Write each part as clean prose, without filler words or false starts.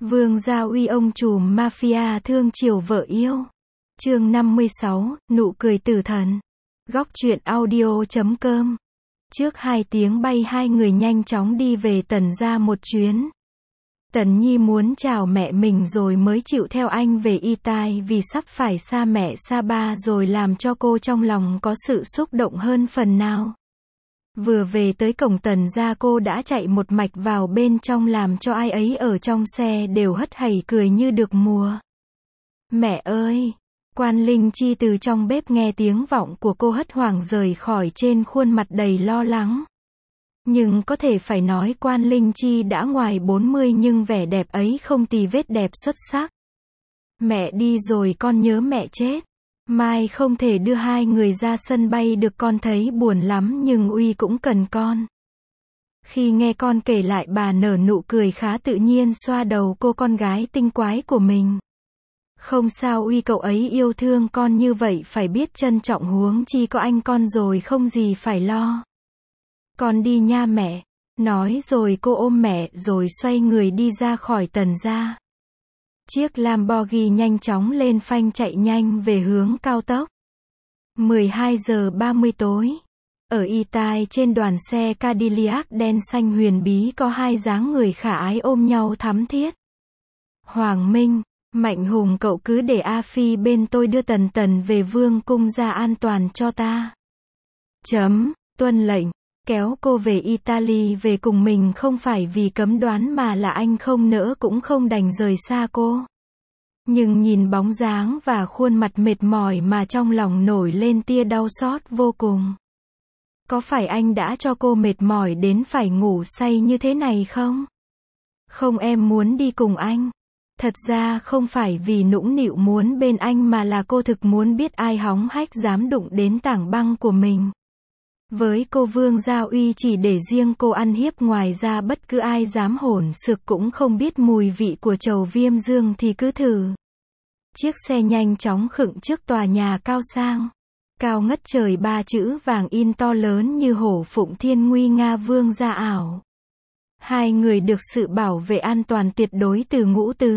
Vương Gia Uy ông trùm mafia thương chiều vợ yêu. Chương 56, nụ cười tử thần. Góc truyện audio.com. Trước 2 tiếng bay hai người nhanh chóng đi về Tần gia một chuyến. Tần Nhi muốn chào mẹ mình rồi mới chịu theo anh về Y Tai vì sắp phải xa mẹ xa ba rồi, làm cho cô trong lòng có sự xúc động hơn phần nào. Vừa về tới cổng Tần gia cô đã chạy một mạch vào bên trong làm cho ai ấy ở trong xe đều hất hẩy cười như được mùa. Mẹ ơi! Quan Linh Chi từ trong bếp nghe tiếng vọng của cô hất hoảng rời khỏi, trên khuôn mặt đầy lo lắng. Nhưng có thể phải nói Quan Linh Chi đã ngoài 40 nhưng vẻ đẹp ấy không tì vết đẹp xuất sắc. Mẹ đi rồi con nhớ mẹ chết. Mai không thể đưa hai người ra sân bay được, con thấy buồn lắm nhưng Uy cũng cần con. Khi nghe con kể lại, bà nở nụ cười khá tự nhiên xoa đầu cô con gái tinh quái của mình. Không sao Uy, cậu ấy yêu thương con như vậy phải biết trân trọng, huống chi có anh con rồi không gì phải lo. Con đi nha mẹ. Nói rồi cô ôm mẹ rồi xoay người đi ra khỏi Tần gia. Chiếc Lamborghini nhanh chóng lên phanh chạy nhanh về hướng cao tốc. 12 giờ 30 tối. Ở Y Tai, trên đoàn xe Cadillac đen xanh huyền bí có hai dáng người khả ái ôm nhau thắm thiết. Hoàng Minh, Mạnh Hùng, cậu cứ để A Phi bên tôi đưa Tần Tần về vương cung ra an toàn cho ta. Tuân lệnh. Kéo cô về Italy về cùng mình không phải vì cấm đoán mà là anh không nỡ cũng không đành rời xa cô. Nhưng nhìn bóng dáng và khuôn mặt mệt mỏi mà trong lòng nổi lên tia đau xót vô cùng. Có phải anh đã cho cô mệt mỏi đến phải ngủ say như thế này không? Không, em muốn đi cùng anh. Thật ra không phải vì nũng nịu muốn bên anh mà là cô thực muốn biết ai hóng hách dám đụng đến tảng băng của mình. Với cô Vương Gia Uy chỉ để riêng cô ăn hiếp, ngoài ra bất cứ ai dám hỗn xược cũng không biết mùi vị của trầu viêm dương thì cứ thử. Chiếc xe nhanh chóng khựng trước tòa nhà cao sang. Cao ngất trời, ba chữ vàng in to lớn như hổ phụng thiên nguy nga Vương Gia ảo. Hai người được sự bảo vệ an toàn tuyệt đối từ Ngũ Tứ.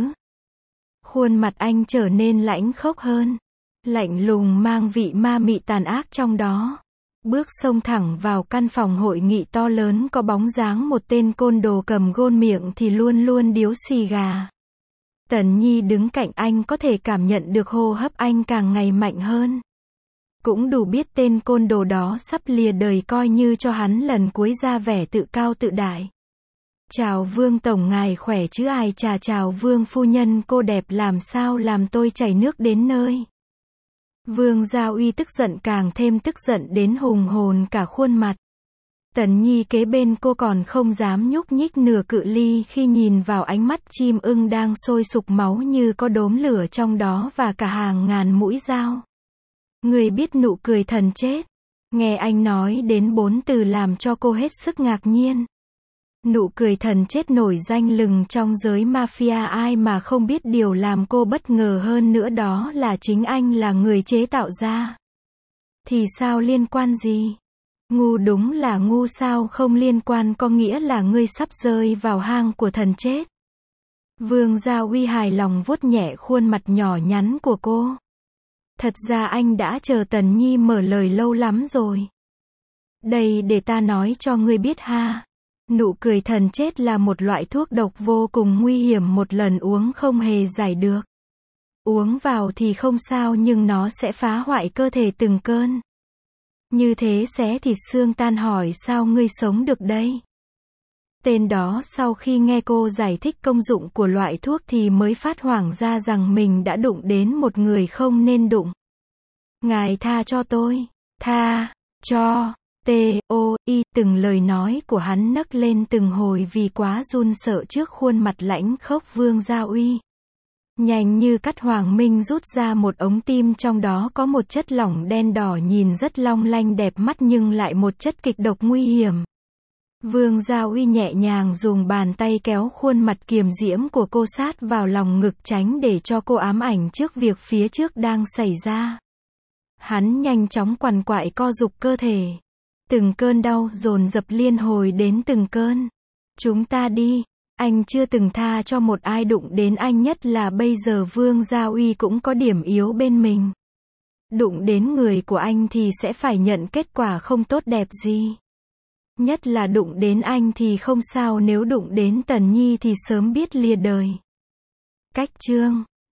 Khuôn mặt anh trở nên lãnh khốc hơn. Lạnh lùng mang vị ma mị tàn ác trong đó. Bước xông thẳng vào căn phòng hội nghị to lớn có bóng dáng một tên côn đồ cầm gôn, miệng thì luôn luôn điếu xì gà. Tần Nhi đứng cạnh anh có thể cảm nhận được hô hấp anh càng ngày mạnh hơn. Cũng đủ biết tên côn đồ đó sắp lìa đời, coi như cho hắn lần cuối ra vẻ tự cao tự đại. Chào Vương Tổng, ngài khỏe chứ? Ai chà, chào Vương Phu Nhân, cô đẹp làm sao làm tôi chảy nước đến nơi. Vương Gia Uy tức giận, càng thêm tức giận đến hùng hồn cả khuôn mặt. Tần Nhi kế bên cô còn không dám nhúc nhích nửa cự ly khi nhìn vào ánh mắt chim ưng đang sôi sục máu như có đốm lửa trong đó và cả hàng ngàn mũi dao. Người biết nụ cười thần chết. Nghe anh nói đến 4 từ làm cho cô hết sức ngạc nhiên. Nụ cười thần chết nổi danh lừng trong giới mafia, ai mà không biết. Điều làm cô bất ngờ hơn nữa đó là chính anh là người chế tạo ra. Thì sao liên quan gì? Ngu, đúng là ngu. Sao không liên quan, có nghĩa là ngươi sắp rơi vào hang của thần chết. Vương Gia Uy hài lòng vuốt nhẹ khuôn mặt nhỏ nhắn của cô. Thật ra anh đã chờ Tần Nhi mở lời lâu lắm rồi. Đây, để ta nói cho ngươi biết ha. Nụ cười thần chết là một loại thuốc độc vô cùng nguy hiểm, một lần uống không hề giải được. Uống vào thì không sao nhưng nó sẽ phá hoại cơ thể từng cơn. Như thế xé thịt xương tan, hỏi sao ngươi sống được đây? Tên đó sau khi nghe cô giải thích công dụng của loại thuốc thì mới phát hoảng ra rằng mình đã đụng đến một người không nên đụng. Ngài tha cho tôi. Tha cho. T.O.I. Từng lời nói của hắn nấc lên từng hồi vì quá run sợ trước khuôn mặt lãnh khốc Vương Gia Uy. Nhanh như cắt, Hoàng Minh rút ra một ống tim, trong đó có một chất lỏng đen đỏ nhìn rất long lanh đẹp mắt nhưng lại một chất kịch độc nguy hiểm. Vương Gia Uy nhẹ nhàng dùng bàn tay kéo khuôn mặt kiềm diễm của cô sát vào lòng ngực, tránh để cho cô ám ảnh trước việc phía trước đang xảy ra. Hắn nhanh chóng quằn quại co giục cơ thể. Từng cơn đau dồn dập liên hồi đến từng cơn. Chúng ta đi. Anh chưa từng tha cho một ai đụng đến anh, nhất là bây giờ Vương Gia Uy cũng có điểm yếu bên mình. Đụng đến người của anh thì sẽ phải nhận kết quả không tốt đẹp gì. Nhất là đụng đến anh thì không sao, nếu đụng đến Tần Nhi thì sớm biết lìa đời. Cách chương